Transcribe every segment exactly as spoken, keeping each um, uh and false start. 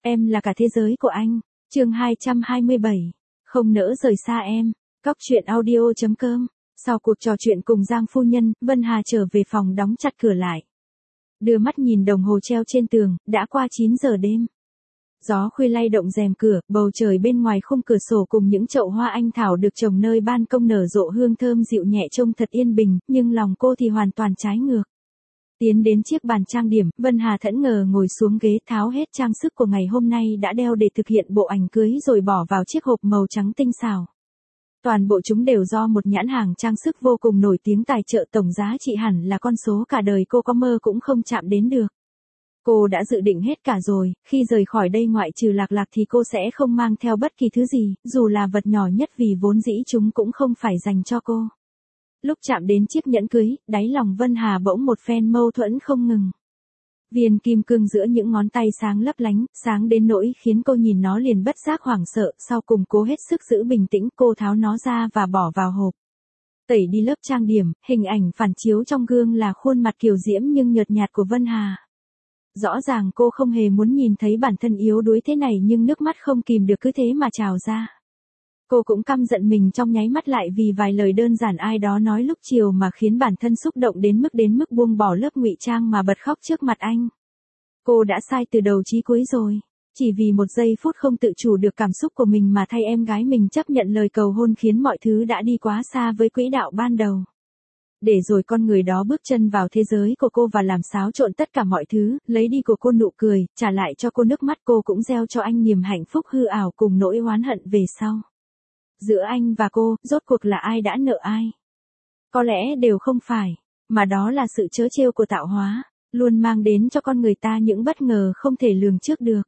Em là cả thế giới của anh. Chương hai trăm hai mươi bảy. Không nỡ rời xa em. Cóc truyện audio chấm com. Sau cuộc trò chuyện cùng Giang phu nhân, Vân Hà trở về phòng đóng chặt cửa lại. Đưa mắt nhìn đồng hồ treo trên tường, đã qua chín giờ đêm. Gió khuya lay động rèm cửa, bầu trời bên ngoài khung cửa sổ cùng những chậu hoa anh thảo được trồng nơi ban công nở rộ hương thơm dịu nhẹ trông thật yên bình, nhưng lòng cô thì hoàn toàn trái ngược. Tiến đến chiếc bàn trang điểm, Vân Hà thẫn ngờ ngồi xuống ghế tháo hết trang sức của ngày hôm nay đã đeo để thực hiện bộ ảnh cưới rồi bỏ vào chiếc hộp màu trắng tinh xảo. Toàn bộ chúng đều do một nhãn hàng trang sức vô cùng nổi tiếng tài trợ, tổng giá trị hẳn là con số cả đời cô có mơ cũng không chạm đến được. Cô đã dự định hết cả rồi, khi rời khỏi đây ngoại trừ Lạc Lạc thì cô sẽ không mang theo bất kỳ thứ gì, dù là vật nhỏ nhất vì vốn dĩ chúng cũng không phải dành cho cô. Lúc chạm đến chiếc nhẫn cưới, đáy lòng Vân Hà bỗng một phen mâu thuẫn không ngừng. Viên kim cương giữa những ngón tay sáng lấp lánh, sáng đến nỗi khiến cô nhìn nó liền bất giác hoảng sợ, sau cùng cố hết sức giữ bình tĩnh, cô tháo nó ra và bỏ vào hộp. Tẩy đi lớp trang điểm, hình ảnh phản chiếu trong gương là khuôn mặt kiều diễm nhưng nhợt nhạt của Vân Hà. Rõ ràng cô không hề muốn nhìn thấy bản thân yếu đuối thế này nhưng nước mắt không kìm được cứ thế mà trào ra. Cô cũng căm giận mình trong nháy mắt lại vì vài lời đơn giản ai đó nói lúc chiều mà khiến bản thân xúc động đến mức đến mức buông bỏ lớp ngụy trang mà bật khóc trước mặt anh. Cô đã sai từ đầu chí cuối rồi, chỉ vì một giây phút không tự chủ được cảm xúc của mình mà thay em gái mình chấp nhận lời cầu hôn khiến mọi thứ đã đi quá xa với quỹ đạo ban đầu. Để rồi con người đó bước chân vào thế giới của cô và làm xáo trộn tất cả mọi thứ, lấy đi của cô nụ cười, trả lại cho cô nước mắt, cô cũng gieo cho anh niềm hạnh phúc hư ảo cùng nỗi oán hận về sau. Giữa anh và cô, rốt cuộc là ai đã nợ ai? Có lẽ đều không phải, mà đó là sự trớ trêu của tạo hóa, luôn mang đến cho con người ta những bất ngờ không thể lường trước được.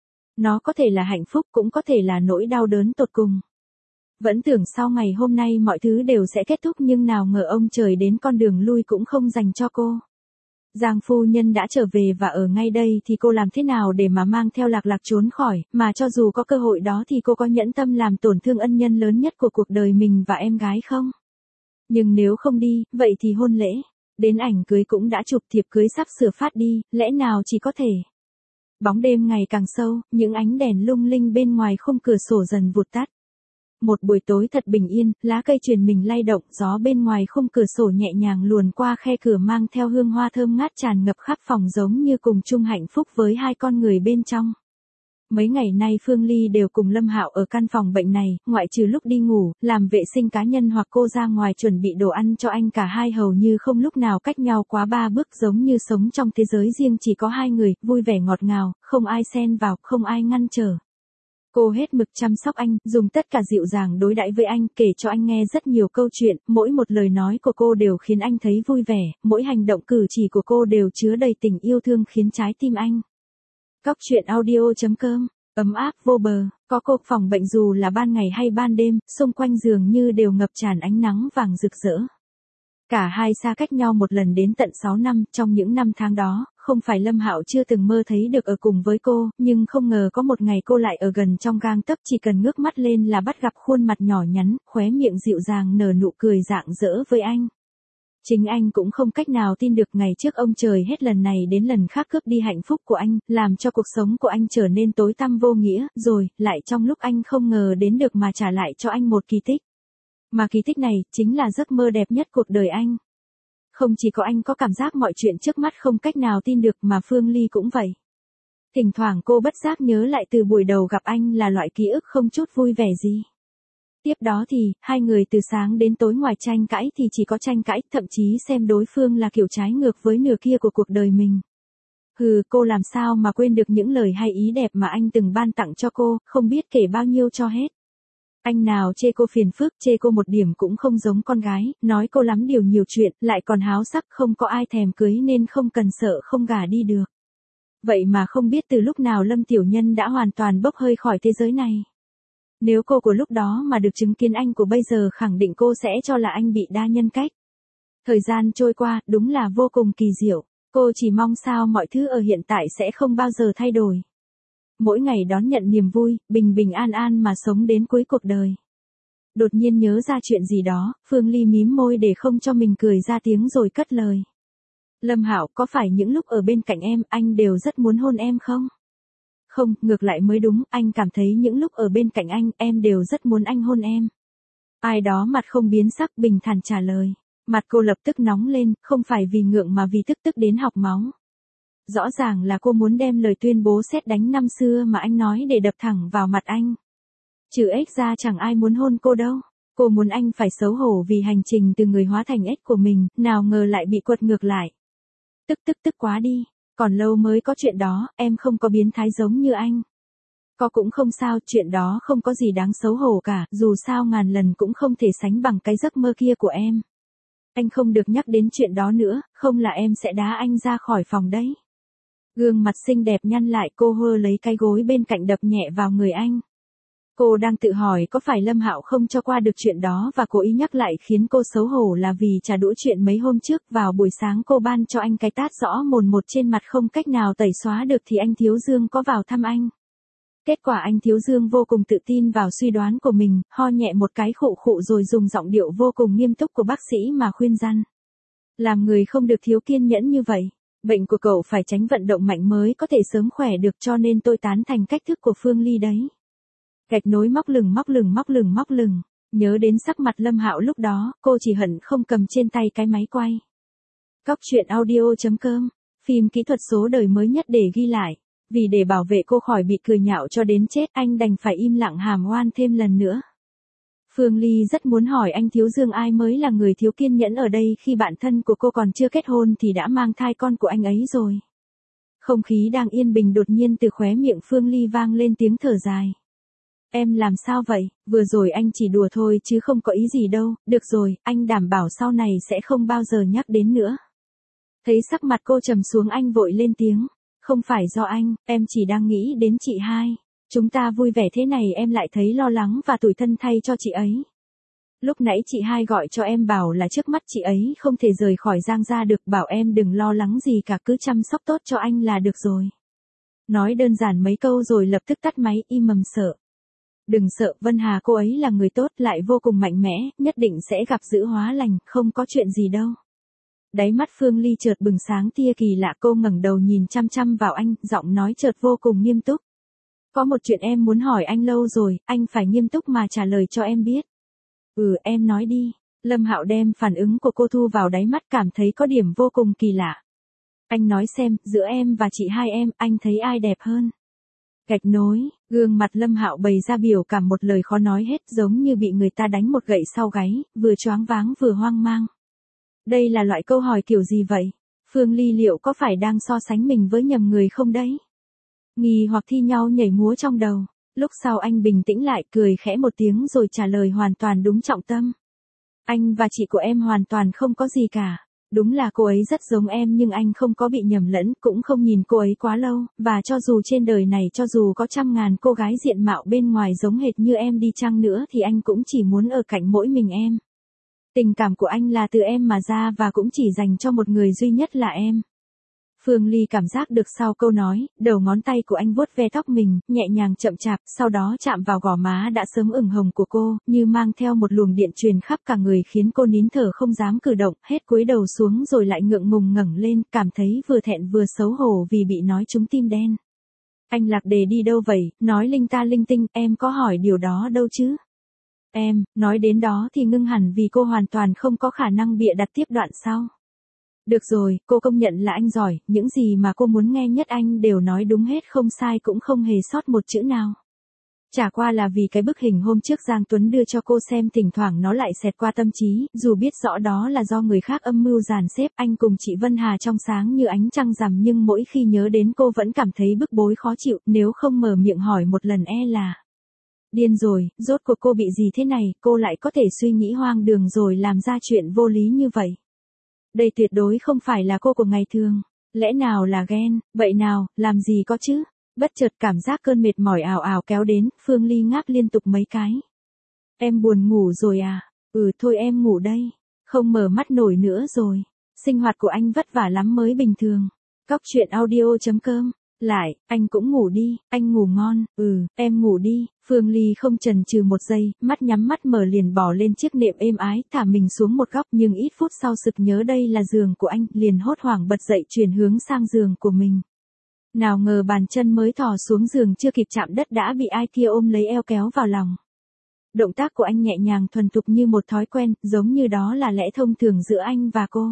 Nó có thể là hạnh phúc cũng có thể là nỗi đau đớn tột cùng. Vẫn tưởng sau ngày hôm nay mọi thứ đều sẽ kết thúc nhưng nào ngờ ông trời đến con đường lui cũng không dành cho cô. Giang phu nhân đã trở về và ở ngay đây thì cô làm thế nào để mà mang theo Lạc Lạc trốn khỏi, mà cho dù có cơ hội đó thì cô có nhẫn tâm làm tổn thương ân nhân lớn nhất của cuộc đời mình và em gái không? Nhưng nếu không đi, vậy thì hôn lễ, đến ảnh cưới cũng đã chụp, thiệp cưới sắp sửa phát đi, lẽ nào chỉ có thể. Bóng đêm ngày càng sâu, những ánh đèn lung linh bên ngoài khung cửa sổ dần vụt tắt. Một buổi tối thật bình yên, lá cây truyền mình lay động, gió bên ngoài khung cửa sổ nhẹ nhàng luồn qua khe cửa mang theo hương hoa thơm ngát tràn ngập khắp phòng giống như cùng chung hạnh phúc với hai con người bên trong. Mấy ngày nay Phương Ly đều cùng Lâm Hạo ở căn phòng bệnh này, ngoại trừ lúc đi ngủ, làm vệ sinh cá nhân hoặc cô ra ngoài chuẩn bị đồ ăn cho anh, cả hai hầu như không lúc nào cách nhau quá ba bước, giống như sống trong thế giới riêng chỉ có hai người, vui vẻ ngọt ngào, không ai xen vào, không ai ngăn trở. Cô hết mực chăm sóc anh, dùng tất cả dịu dàng đối đãi với anh, kể cho anh nghe rất nhiều câu chuyện, mỗi một lời nói của cô đều khiến anh thấy vui vẻ, mỗi hành động cử chỉ của cô đều chứa đầy tình yêu thương khiến trái tim anh. Cóc truyện audio chấm com, ấm áp vô bờ, có cô, phòng bệnh dù là ban ngày hay ban đêm, xung quanh giường như đều ngập tràn ánh nắng vàng rực rỡ. Cả hai xa cách nhau một lần đến tận sáu năm, trong những năm tháng đó, không phải Lâm Hạo chưa từng mơ thấy được ở cùng với cô, nhưng không ngờ có một ngày cô lại ở gần trong gang tấc, chỉ cần ngước mắt lên là bắt gặp khuôn mặt nhỏ nhắn, khóe miệng dịu dàng nở nụ cười rạng rỡ với anh. Chính anh cũng không cách nào tin được ngày trước ông trời hết lần này đến lần khác cướp đi hạnh phúc của anh, làm cho cuộc sống của anh trở nên tối tăm vô nghĩa, rồi, lại trong lúc anh không ngờ đến được mà trả lại cho anh một kỳ tích. Mà kỳ tích này, chính là giấc mơ đẹp nhất cuộc đời anh. Không chỉ có anh có cảm giác mọi chuyện trước mắt không cách nào tin được mà Phương Ly cũng vậy. Thỉnh thoảng cô bất giác nhớ lại từ buổi đầu gặp anh là loại ký ức không chút vui vẻ gì. Tiếp đó thì, hai người từ sáng đến tối ngoài tranh cãi thì chỉ có tranh cãi, thậm chí xem đối phương là kiểu trái ngược với nửa kia của cuộc đời mình. Hừ, cô làm sao mà quên được những lời hay ý đẹp mà anh từng ban tặng cho cô, không biết kể bao nhiêu cho hết. Anh nào chê cô phiền phức, chê cô một điểm cũng không giống con gái, nói cô lắm điều nhiều chuyện, lại còn háo sắc, không có ai thèm cưới nên không cần sợ không gả đi được. Vậy mà không biết từ lúc nào Lâm Tiểu Nhân đã hoàn toàn bốc hơi khỏi thế giới này. Nếu cô của lúc đó mà được chứng kiến anh của bây giờ khẳng định cô sẽ cho là anh bị đa nhân cách. Thời gian trôi qua, đúng là vô cùng kỳ diệu, cô chỉ mong sao mọi thứ ở hiện tại sẽ không bao giờ thay đổi. Mỗi ngày đón nhận niềm vui, bình bình an an mà sống đến cuối cuộc đời. Đột nhiên nhớ ra chuyện gì đó, Phương Ly mím môi để không cho mình cười ra tiếng rồi cất lời. Lâm Hạo, có phải những lúc ở bên cạnh em, anh đều rất muốn hôn em không? Không, ngược lại mới đúng, anh cảm thấy những lúc ở bên cạnh anh, em đều rất muốn anh hôn em. Ai đó mặt không biến sắc bình thản trả lời. Mặt cô lập tức nóng lên, không phải vì ngượng mà vì tức tức đến học máu. Rõ ràng là cô muốn đem lời tuyên bố sét đánh năm xưa mà anh nói để đập thẳng vào mặt anh. Trừ ếch ra chẳng ai muốn hôn cô đâu. Cô muốn anh phải xấu hổ vì hành trình từ người hóa thành ếch của mình, nào ngờ lại bị quật ngược lại. Tức tức tức quá đi, còn lâu mới có chuyện đó, em không có biến thái giống như anh. Có cũng không sao, chuyện đó không có gì đáng xấu hổ cả, dù sao ngàn lần cũng không thể sánh bằng cái giấc mơ kia của em. Anh không được nhắc đến chuyện đó nữa, không là em sẽ đá anh ra khỏi phòng đấy. Gương mặt xinh đẹp nhăn lại, cô hơ lấy cái gối bên cạnh đập nhẹ vào người anh. Cô đang tự hỏi có phải Lâm Hạo không cho qua được chuyện đó và cố ý nhắc lại khiến cô xấu hổ là vì trả đũa chuyện mấy hôm trước vào buổi sáng cô ban cho anh cái tát rõ mồn một trên mặt không cách nào tẩy xóa được thì anh Thiếu Dương có vào thăm anh. Kết quả anh Thiếu Dương vô cùng tự tin vào suy đoán của mình, ho nhẹ một cái khụ khụ rồi dùng giọng điệu vô cùng nghiêm túc của bác sĩ mà khuyên răn. Làm người không được thiếu kiên nhẫn như vậy. Bệnh của cậu phải tránh vận động mạnh mới có thể sớm khỏe được cho nên tôi tán thành cách thức của Phương Ly đấy. Gạch nối móc lừng móc lừng móc lừng móc lừng, nhớ đến sắc mặt Lâm Hạo lúc đó, cô chỉ hận không cầm trên tay cái máy quay. Cóc truyện audio chấm com, phim kỹ thuật số đời mới nhất để ghi lại. Vì để bảo vệ cô khỏi bị cười nhạo cho đến chết, anh đành phải im lặng hàm oan thêm lần nữa. Phương Ly rất muốn hỏi anh Thiếu Dương ai mới là người thiếu kiên nhẫn ở đây khi bạn thân của cô còn chưa kết hôn thì đã mang thai con của anh ấy rồi. Không khí đang yên bình đột nhiên từ khóe miệng Phương Ly vang lên tiếng thở dài. Em làm sao vậy, vừa rồi anh chỉ đùa thôi chứ không có ý gì đâu, được rồi, anh đảm bảo sau này sẽ không bao giờ nhắc đến nữa. Thấy sắc mặt cô trầm xuống anh vội lên tiếng. Không phải do anh, em chỉ đang nghĩ đến chị hai. Chúng ta vui vẻ thế này em lại thấy lo lắng và tủi thân thay cho chị ấy. Lúc nãy chị hai gọi cho em bảo là trước mắt chị ấy không thể rời khỏi Giang gia được, bảo em đừng lo lắng gì cả, cứ chăm sóc tốt cho anh là được rồi. Nói đơn giản mấy câu rồi lập tức tắt máy, im mầm sợ. Đừng sợ, Vân Hà cô ấy là người tốt lại vô cùng mạnh mẽ, nhất định sẽ gặp dữ hóa lành, không có chuyện gì đâu. Đáy mắt Phương Ly chợt bừng sáng tia kỳ lạ, cô ngẩng đầu nhìn chăm chăm vào anh, giọng nói chợt vô cùng nghiêm túc. Có một chuyện em muốn hỏi anh lâu rồi, anh phải nghiêm túc mà trả lời cho em biết. Ừ, em nói đi. Lâm Hạo đem phản ứng của cô thu vào đáy mắt, cảm thấy có điểm vô cùng kỳ lạ. Anh nói xem, giữa em và chị hai em, anh thấy ai đẹp hơn? Gạch nối, gương mặt Lâm Hạo bày ra biểu cảm một lời khó nói hết, giống như bị người ta đánh một gậy sau gáy, vừa choáng váng vừa hoang mang. Đây là loại câu hỏi kiểu gì vậy? Phương Ly liệu có phải đang so sánh mình với nhầm người không đấy? Nghi hoặc thi nhau nhảy múa trong đầu. Lúc sau anh bình tĩnh lại, cười khẽ một tiếng rồi trả lời hoàn toàn đúng trọng tâm. Anh và chị của em hoàn toàn không có gì cả. Đúng là cô ấy rất giống em nhưng anh không có bị nhầm lẫn, cũng không nhìn cô ấy quá lâu, và cho dù trên đời này cho dù có trăm ngàn cô gái diện mạo bên ngoài giống hệt như em đi chăng nữa thì anh cũng chỉ muốn ở cạnh mỗi mình em. Tình cảm của anh là từ em mà ra và cũng chỉ dành cho một người duy nhất là em. Phương Ly cảm giác được sau câu nói, đầu ngón tay của anh vuốt ve tóc mình, nhẹ nhàng chậm chạp, sau đó chạm vào gò má đã sớm ửng hồng của cô, như mang theo một luồng điện truyền khắp cả người khiến cô nín thở không dám cử động, hết cúi đầu xuống rồi lại ngượng ngùng ngẩng lên, cảm thấy vừa thẹn vừa xấu hổ vì bị nói trúng tim đen. Anh lạc đề đi đâu vậy, nói linh ta linh tinh, em có hỏi điều đó đâu chứ? Em, nói đến đó thì ngưng hẳn vì cô hoàn toàn không có khả năng bịa đặt tiếp đoạn sau. Được rồi, cô công nhận là anh giỏi, những gì mà cô muốn nghe nhất anh đều nói đúng hết, không sai cũng không hề sót một chữ nào. Chả qua là vì cái bức hình hôm trước Giang Tuấn đưa cho cô xem thỉnh thoảng nó lại xẹt qua tâm trí, dù biết rõ đó là do người khác âm mưu dàn xếp, anh cùng chị Vân Hà trong sáng như ánh trăng rằm nhưng mỗi khi nhớ đến cô vẫn cảm thấy bức bối khó chịu, nếu không mở miệng hỏi một lần e là... Điên rồi, rốt cuộc cô bị gì thế này, cô lại có thể suy nghĩ hoang đường rồi làm ra chuyện vô lý như vậy. Đây tuyệt đối không phải là cô của ngày thường. Lẽ nào là ghen, vậy nào, làm gì có chứ? Bất chợt cảm giác cơn mệt mỏi ào ào kéo đến, Phương Ly ngáp liên tục mấy cái. Em buồn ngủ rồi à? Ừ thôi em ngủ đây. Không mở mắt nổi nữa rồi. Sinh hoạt của anh vất vả lắm mới bình thường. Cóc truyện audio chấm com. Lại, anh cũng ngủ đi, anh ngủ ngon, ừ, em ngủ đi. Phương Ly không chần chừ một giây, mắt nhắm mắt mở liền bỏ lên chiếc nệm êm ái, thả mình xuống một góc nhưng ít phút sau sực nhớ đây là giường của anh, liền hốt hoảng bật dậy chuyển hướng sang giường của mình. Nào ngờ bàn chân mới thò xuống giường chưa kịp chạm đất đã bị ai kia ôm lấy eo kéo vào lòng. Động tác của anh nhẹ nhàng thuần thục như một thói quen, giống như đó là lẽ thông thường giữa anh và cô.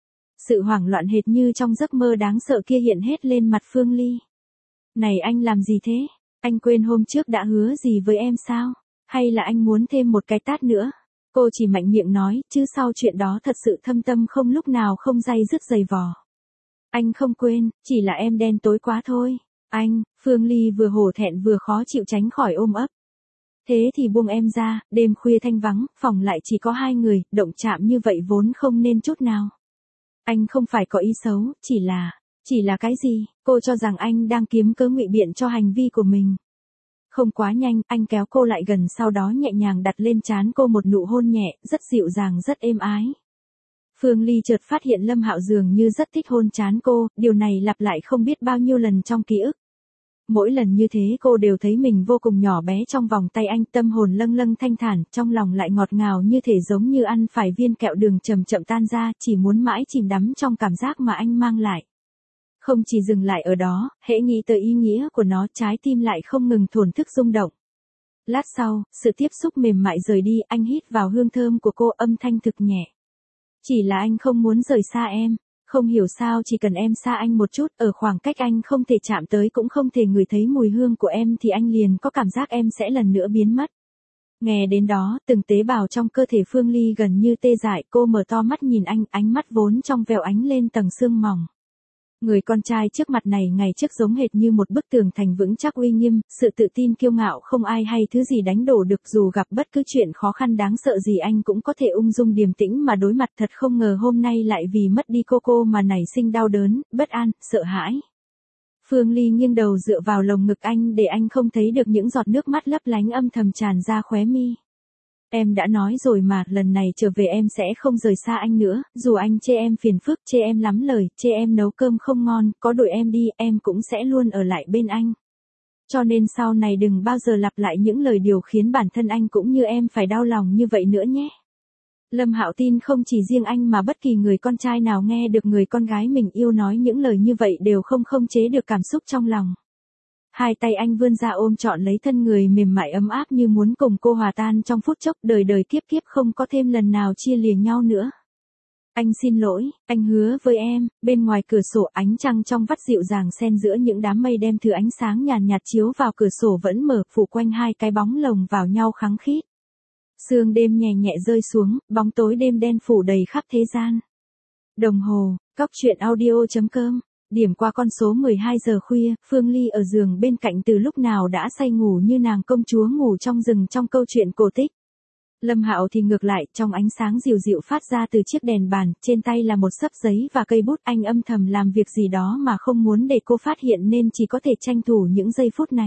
Sự hoảng loạn hệt như trong giấc mơ đáng sợ kia hiện hết lên mặt Phương Ly. Này anh làm gì thế? Anh quên hôm trước đã hứa gì với em sao? Hay là anh muốn thêm một cái tát nữa? Cô chỉ mạnh miệng nói, chứ sau chuyện đó thật sự thâm tâm không lúc nào không day dứt giày vò. Anh không quên, chỉ là em đen tối quá thôi. Anh, Phương Ly vừa hổ thẹn vừa khó chịu tránh khỏi ôm ấp. Thế thì buông em ra, đêm khuya thanh vắng, phòng lại chỉ có hai người, động chạm như vậy vốn không nên chút nào. Anh không phải có ý xấu, chỉ là, chỉ là cái gì? Cô cho rằng anh đang kiếm cớ ngụy biện cho hành vi của mình. Không quá nhanh, anh kéo cô lại gần sau đó nhẹ nhàng đặt lên trán cô một nụ hôn nhẹ, rất dịu dàng rất êm ái. Phương Ly chợt phát hiện Lâm Hạo dường như rất thích hôn trán cô, điều này lặp lại không biết bao nhiêu lần trong ký ức. Mỗi lần như thế cô đều thấy mình vô cùng nhỏ bé trong vòng tay anh, tâm hồn lâng lâng thanh thản, trong lòng lại ngọt ngào như thể giống như ăn phải viên kẹo đường chậm chậm tan ra, chỉ muốn mãi chìm đắm trong cảm giác mà anh mang lại. Không chỉ dừng lại ở đó, hễ nghĩ tới ý nghĩa của nó, trái tim lại không ngừng thổn thức rung động. Lát sau, sự tiếp xúc mềm mại rời đi, anh hít vào hương thơm của cô, âm thanh thực nhẹ. Chỉ là anh không muốn rời xa em, không hiểu sao chỉ cần em xa anh một chút, ở khoảng cách anh không thể chạm tới cũng không thể ngửi thấy mùi hương của em thì anh liền có cảm giác em sẽ lần nữa biến mất. Nghe đến đó, từng tế bào trong cơ thể Phương Ly gần như tê dại, cô mở to mắt nhìn anh, ánh mắt vốn trong veo ánh lên tầng sương mỏng. Người con trai trước mặt này ngày trước giống hệt như một bức tường thành vững chắc uy nghiêm, sự tự tin kiêu ngạo không ai hay thứ gì đánh đổ được, dù gặp bất cứ chuyện khó khăn đáng sợ gì anh cũng có thể ung dung điềm tĩnh mà đối mặt. Thật không ngờ hôm nay lại vì mất đi cô cô mà nảy sinh đau đớn, bất an, sợ hãi. Phương Ly nghiêng đầu dựa vào lồng ngực anh để anh không thấy được những giọt nước mắt lấp lánh âm thầm tràn ra khóe mi. Em đã nói rồi mà, lần này trở về em sẽ không rời xa anh nữa, dù anh chê em phiền phức, chê em lắm lời, chê em nấu cơm không ngon, có đuổi em đi, em cũng sẽ luôn ở lại bên anh. Cho nên sau này đừng bao giờ lặp lại những lời điều khiến bản thân anh cũng như em phải đau lòng như vậy nữa nhé. Lâm Hạo tin không chỉ riêng anh mà bất kỳ người con trai nào nghe được người con gái mình yêu nói những lời như vậy đều không khống chế được cảm xúc trong lòng. Hai tay anh vươn ra ôm trọn lấy thân người mềm mại ấm áp như muốn cùng cô hòa tan trong phút chốc, đời đời kiếp kiếp không có thêm lần nào chia lìa nhau nữa. Anh xin lỗi, anh hứa với em. Bên ngoài cửa sổ ánh trăng trong vắt dịu dàng xen giữa những đám mây đem thứ ánh sáng nhàn nhạt chiếu vào cửa sổ vẫn mở, phủ quanh hai cái bóng lồng vào nhau khăng khít. Sương đêm nhẹ nhẹ rơi xuống, bóng tối đêm đen phủ đầy khắp thế gian. Đồng hồ, cóc truyện audio chấm com. Điểm qua con số mười hai giờ khuya, Phương Ly ở giường bên cạnh từ lúc nào đã say ngủ như nàng công chúa ngủ trong rừng trong câu chuyện cổ tích. Lâm Hạo thì ngược lại, trong ánh sáng dịu dịu phát ra từ chiếc đèn bàn, trên tay là một xấp giấy và cây bút, anh âm thầm làm việc gì đó mà không muốn để cô phát hiện nên chỉ có thể tranh thủ những giây phút này.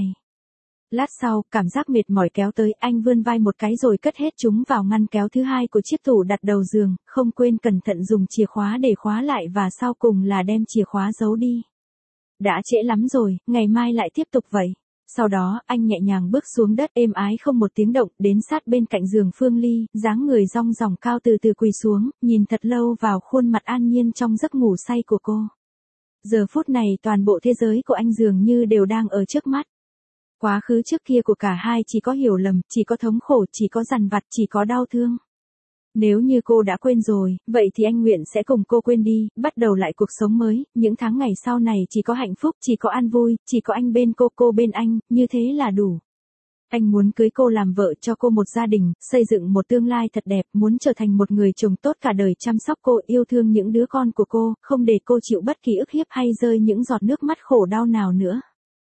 Lát sau, cảm giác mệt mỏi kéo tới, anh vươn vai một cái rồi cất hết chúng vào ngăn kéo thứ hai của chiếc tủ đặt đầu giường, không quên cẩn thận dùng chìa khóa để khóa lại và sau cùng là đem chìa khóa giấu đi. Đã trễ lắm rồi, ngày mai lại tiếp tục vậy. Sau đó, anh nhẹ nhàng bước xuống đất êm ái không một tiếng động, đến sát bên cạnh giường Phương Ly, dáng người rong ròng cao từ từ quỳ xuống, nhìn thật lâu vào khuôn mặt an nhiên trong giấc ngủ say của cô. Giờ phút này toàn bộ thế giới của anh dường như đều đang ở trước mắt. Quá khứ trước kia của cả hai chỉ có hiểu lầm, chỉ có thống khổ, chỉ có dằn vặt, chỉ có đau thương. Nếu như cô đã quên rồi, vậy thì anh nguyện sẽ cùng cô quên đi, bắt đầu lại cuộc sống mới, những tháng ngày sau này chỉ có hạnh phúc, chỉ có an vui, chỉ có anh bên cô, cô bên anh, như thế là đủ. Anh muốn cưới cô làm vợ, cho cô một gia đình, xây dựng một tương lai thật đẹp, muốn trở thành một người chồng tốt cả đời, chăm sóc cô, yêu thương những đứa con của cô, không để cô chịu bất kỳ ức hiếp hay rơi những giọt nước mắt khổ đau nào nữa.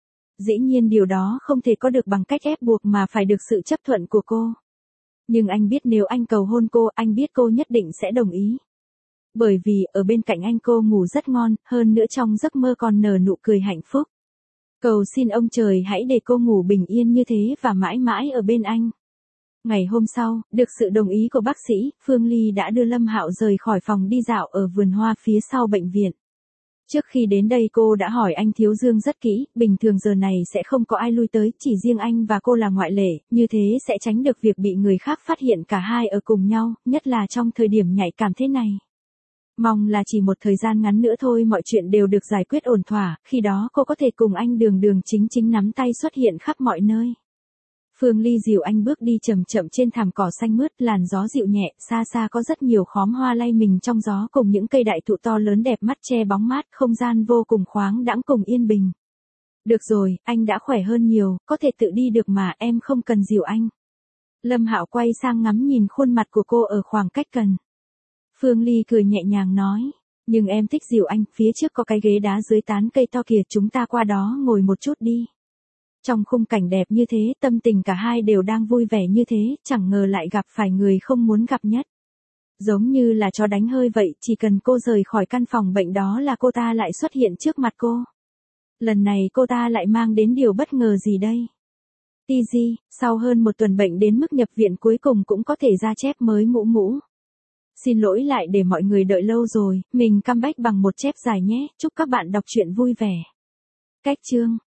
Dĩ nhiên điều đó không thể có được bằng cách ép buộc mà phải được sự chấp thuận của cô. Nhưng anh biết nếu anh cầu hôn cô, anh biết cô nhất định sẽ đồng ý. Bởi vì, ở bên cạnh anh cô ngủ rất ngon, hơn nữa trong giấc mơ còn nở nụ cười hạnh phúc. Cầu xin ông trời hãy để cô ngủ bình yên như thế và mãi mãi ở bên anh. Ngày hôm sau, được sự đồng ý của bác sĩ, Phương Ly đã đưa Lâm Hạo rời khỏi phòng đi dạo ở vườn hoa phía sau bệnh viện. Trước khi đến đây cô đã hỏi anh Thiếu Dương rất kỹ, bình thường giờ này sẽ không có ai lui tới, chỉ riêng anh và cô là ngoại lệ, như thế sẽ tránh được việc bị người khác phát hiện cả hai ở cùng nhau, nhất là trong thời điểm nhạy cảm thế này. Mong là chỉ một thời gian ngắn nữa thôi mọi chuyện đều được giải quyết ổn thỏa, khi đó cô có thể cùng anh đường đường chính chính nắm tay xuất hiện khắp mọi nơi. Phương Ly dìu anh bước đi chậm chậm trên thảm cỏ xanh mướt, làn gió dịu nhẹ, xa xa có rất nhiều khóm hoa lay mình trong gió cùng những cây đại thụ to lớn đẹp mắt che bóng mát, không gian vô cùng khoáng đãng cùng yên bình. Được rồi, anh đã khỏe hơn nhiều, có thể tự đi được mà, em không cần dìu anh. Lâm Hạo quay sang ngắm nhìn khuôn mặt của cô ở khoảng cách gần. Phương Ly cười nhẹ nhàng nói, nhưng em thích dìu anh, phía trước có cái ghế đá dưới tán cây to kìa, chúng ta qua đó ngồi một chút đi. Trong khung cảnh đẹp như thế, tâm tình cả hai đều đang vui vẻ như thế, chẳng ngờ lại gặp phải người không muốn gặp nhất. Giống như là chó đánh hơi vậy, chỉ cần cô rời khỏi căn phòng bệnh đó là cô ta lại xuất hiện trước mặt cô. Lần này cô ta lại mang đến điều bất ngờ gì đây? Tigi, sau hơn một tuần bệnh đến mức nhập viện cuối cùng cũng có thể ra chép mới mũ mũ. Xin lỗi lại để mọi người đợi lâu rồi, mình comeback bằng một chép dài nhé, chúc các bạn đọc truyện vui vẻ. Cách chương